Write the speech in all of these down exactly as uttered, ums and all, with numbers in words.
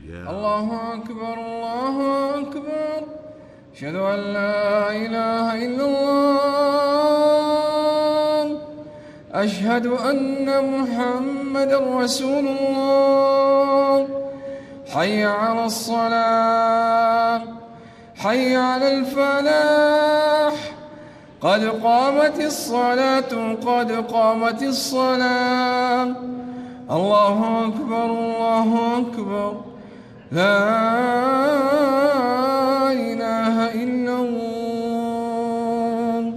الله أكبر الله أكبر أشهد أن لا إله إلا الله أشهد أن محمدا رسول الله حي على الصلاة حي على الفلاح قد قامت الصلاة قد قامت الصلاة الله أكبر الله أكبر لا إله إلا الله.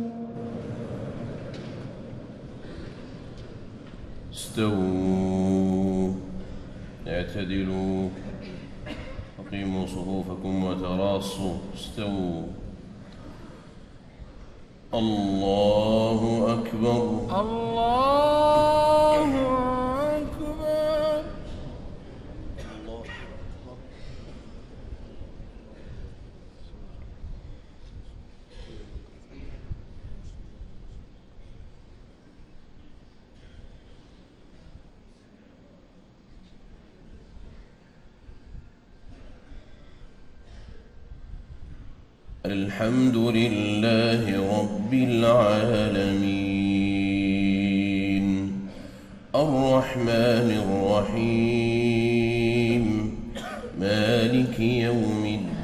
استووا اعتدلوا أقيموا صفوفكم وتراصوا استووا. الله أكبر الله أكبر. الحمد لله رب العالمين الرحمن الرحيم مالك يوم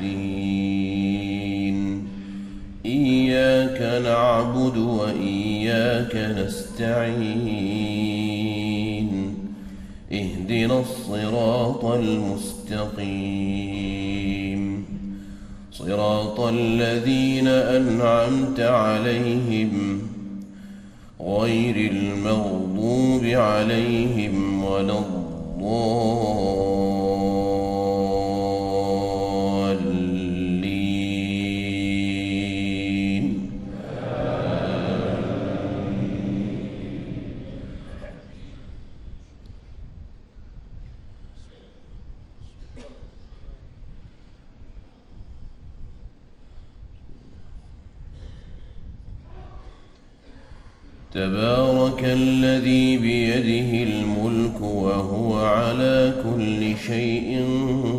الدين إياك نعبد وإياك نستعين اهدنا الصراط المستقيم صراط الذين أنعمت عليهم غير المغضوب عليهم ولا الضالين. تبارك الذي بيده الملك وهو على كل شيء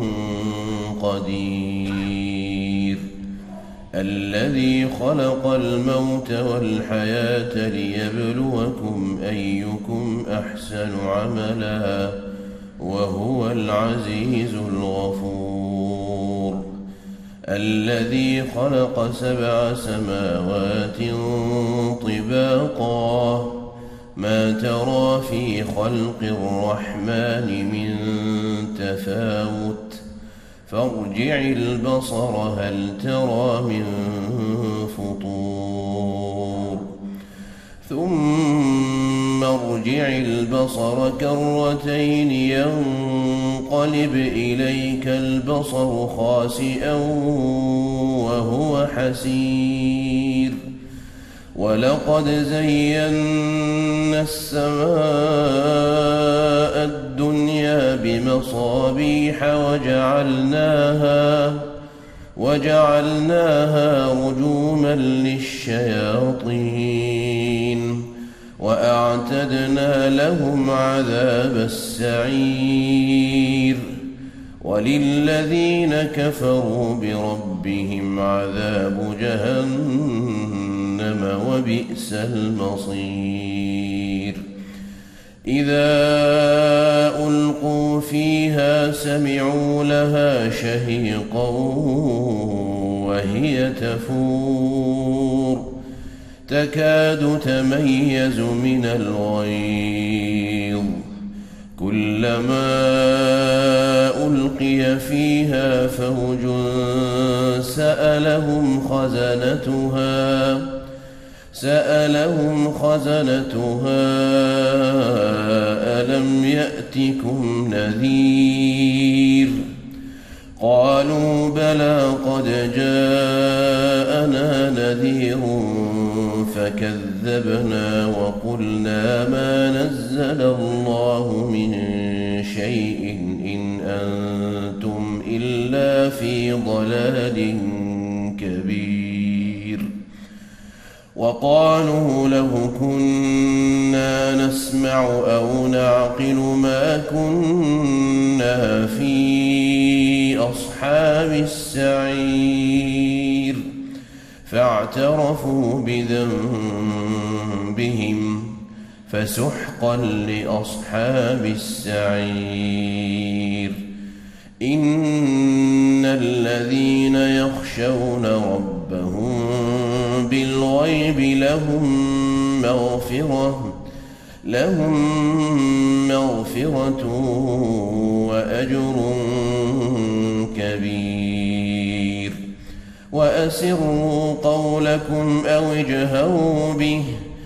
قدير الذي خلق الموت والحياة ليبلوكم أيكم أحسن عملا وهو العزيز الغفور الذي خلق سبع سماوات طباقا ما ترى في خلق الرحمن من تفاوت فارجع البصر هل ترى من فطور ثم ارجع البصر كرتين ينقلب إليك البصر خاسئا وهو حسير ولقد زينا السماء الدنيا بمصابيح وجعلناها وجعلناها رجوما للشياطين وأعتدنا لهم عذاب السعير وللذين كفروا بربهم عذاب جهنم وبئس المصير إذا ألقوا فيها سمعوا لها شهيقا وهي تفور تكاد تميز من الغيظ كلما ألقي فيها فوج سألهم خزنتها سألهم خزنتها ألم يأتكم نذير قالوا بلى قد جاءنا نذير فكذبنا وقلنا ما نزل الله من شيء إن أنتم إلا في ضلال كبير وقالوا لو كنا نسمع أو نعقل ما كنا في أصحاب السعير فاعترفوا بذنبهم فسحقا لأصحاب السعير إن الذين يخشون ربهم بالغيب لهم مغفرة لهم مغفرة وأجر كبير وأسروا قولكم أو اجهروا به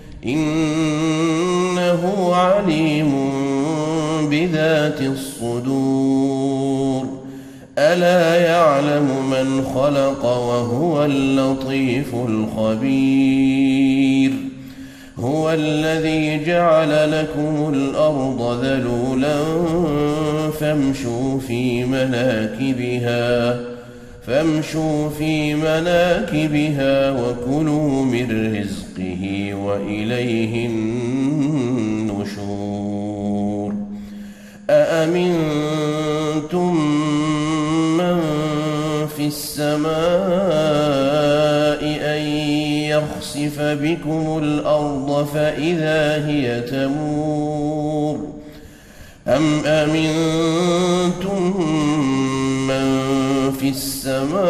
إنه عليم بذات الصدور ألا يعلم من خلق وهو اللطيف الخبير هو الذي جعل لكم الأرض ذلولا فامشوا في مناكبها فامشوا في مناكبها وكلوا من رزقه وإليه النشور أأمنتم من في السماء أن يخسف بكم الأرض فإذا هي تمور أم أمنتم من في السماء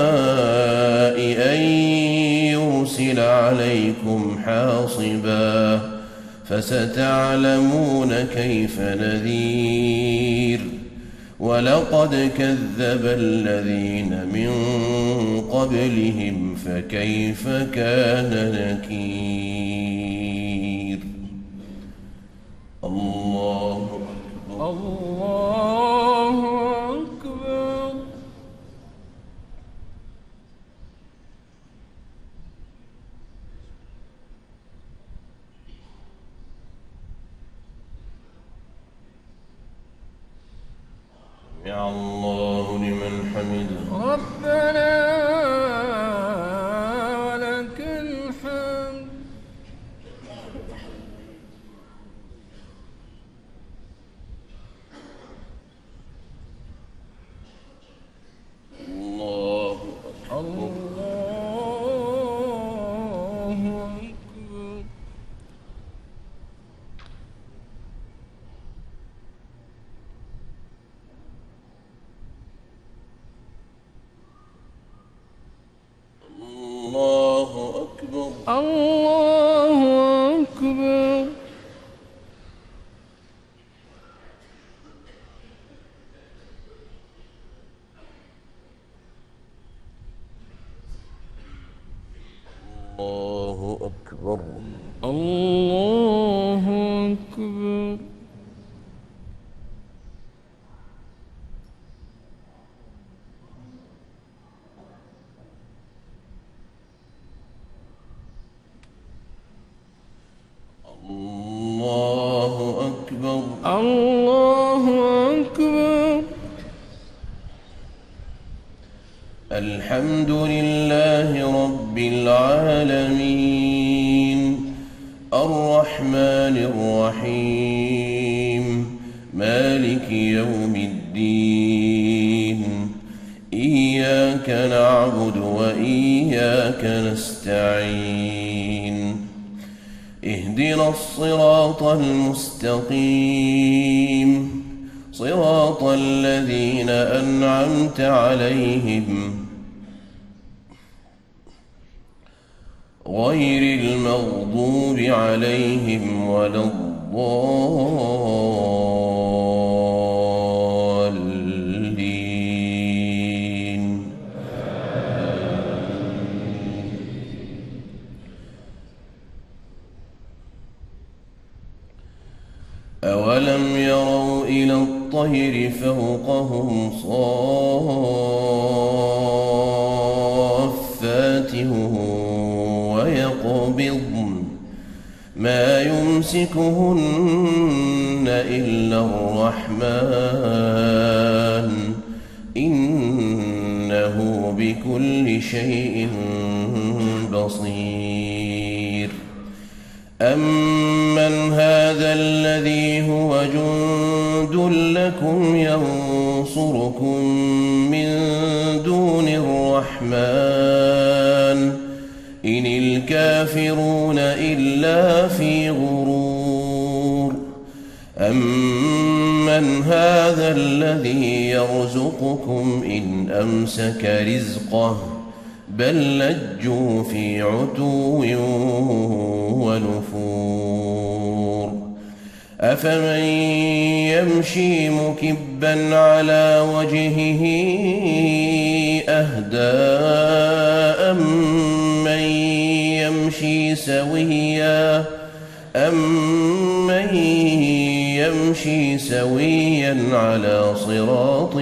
أن يرسل عليكم حاصبا فستعلمون كيف نذير ولقد كذب الذين من قبلهم فكيف كان نكير الله أكبر الله أكبر سمع الله لمن حمده ربنا ولك الحمد الله أكبر الله أكبر الله أكبر الله أكبر الله أكبر الله أكبر الله أكبر الله أكبر الحمد لله رب العالمين الرحمن الرحيم مالك يوم الدين إياك نعبد وإياك نستعين اهدنا الصراط المستقيم صراط الذين أنعمت عليهم غير المغضوب عليهم ولا الضالين أولم يروا إلى الطير فوقهم صافات ويقبضن ما يمسكهن إلا الرحمن إنه بكل شيء بصير أَمَّنْ هَذَا الَّذِي هُوَ جُندٌ لَكُمْ يَنصُرُكُم مِّن دُونِ الرَّحْمَٰنِ إِنِ الْكَافِرُونَ إِلَّا فِي غُرُورٍ أَمَّنْ هَذَا الَّذِي يَرْزُقُكُمْ إِنْ أَمْسَكَ رِزْقَهُ بَل لَّجُّوا فِي عُتُوٍّ وَنُفُورٍ أَفَمَن يَمْشِي مُكِبًّا عَلَىٰ وَجْهِهِ أَهْدَىٰ أَمَّن يَمْشِي سَوِيًّا أَمَّن يَمْشِي سَوِيًّا عَلَىٰ صِرَاطٍ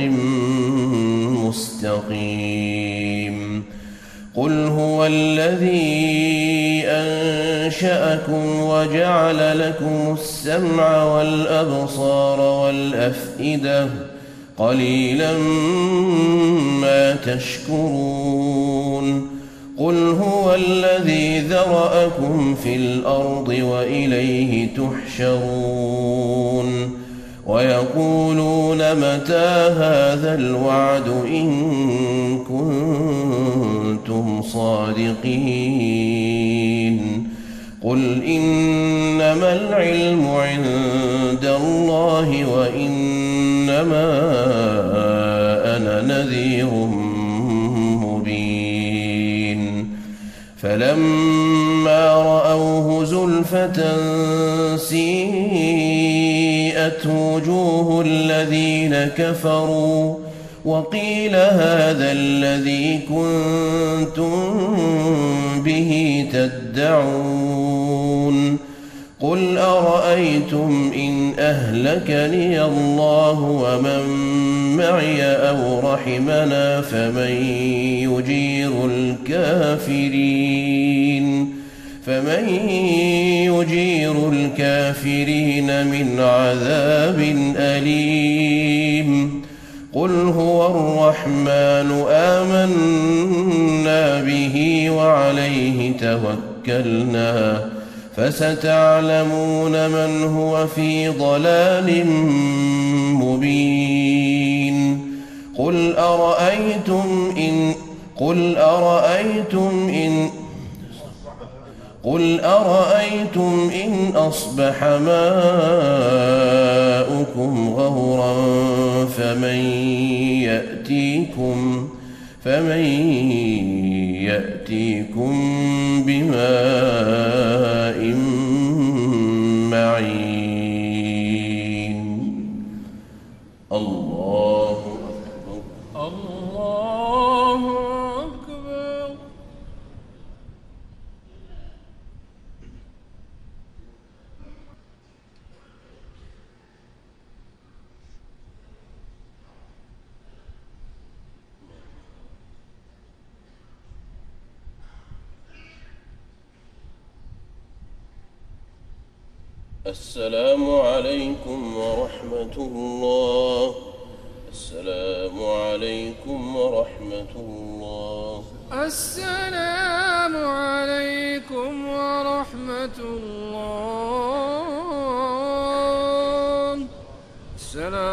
مُّسْتَقِيمٍ قُلْ هُوَ الَّذِي أَنشَأَكُمْ وَجَعَلَ لَكُمُ السَّمْعَ وَالْأَبْصَارَ وَالْأَفْئِدَةَ قَلِيلًا مَّا تَشْكُرُونَ قُلْ هُوَ الَّذِي ذَرَأَكُمْ فِي الْأَرْضِ وَإِلَيْهِ تُحْشَرُونَ وَيَقُولُونَ مَتَىٰ هَٰذَا الْوَعْدُ إِن كُنتُمْ صَادِقِينَ قُلْ إِنَّمَا الْعِلْمُ عِندَ اللَّهِ وَإِنَّمَا أَنَا نَذِيرٌ مُّبِينٌ فَلَمَّا رَأَوْهُ زُلْفَةً سِيئَتْ وُجُوهُ الَّذِينَ كَفَرُوا وَقِيلَ هَٰذَا الَّذِي كُنتُم بِهِ تَدَّعُونَ قُلْ أَرَأَيْتُمْ إِنْ أَهْلَكَنِيَ اللَّهُ وَمَن مَّعِيَ أَوْ رَحِمَنَا فَمَن يُجِيرُ الْكَافِرِينَ فَمَن يُجِيرُ الْكَافِرِينَ مِنْ عَذَابٍ أَلِيمٍ قُلْ هُوَ الرَّحْمَٰنُ آمَنَّا بِهِ وَعَلَيْهِ تَوَكَّلْنَا فَسَتَعْلَمُونَ مَنْ هُوَ فِي ضَلَالٍ مُّبِينٍ قُلْ أَرَأَيْتُمْ إِنْ قُلْ أَرَأَيْتُمْ إِنْ قُلْ أَرَأَيْتُمْ إِنْ أَصْبَحَ مَاؤُكُمْ غَوْرًا فَمَن يَأْتِيكُم فَمَن يَأْتِيكُم بِمَاءٍ مَّعِينٍ الله أكبر الله أكبر السلام عليكم ورحمة الله السلام عليكم ورحمة الله السلام عليكم ورحمة الله السلام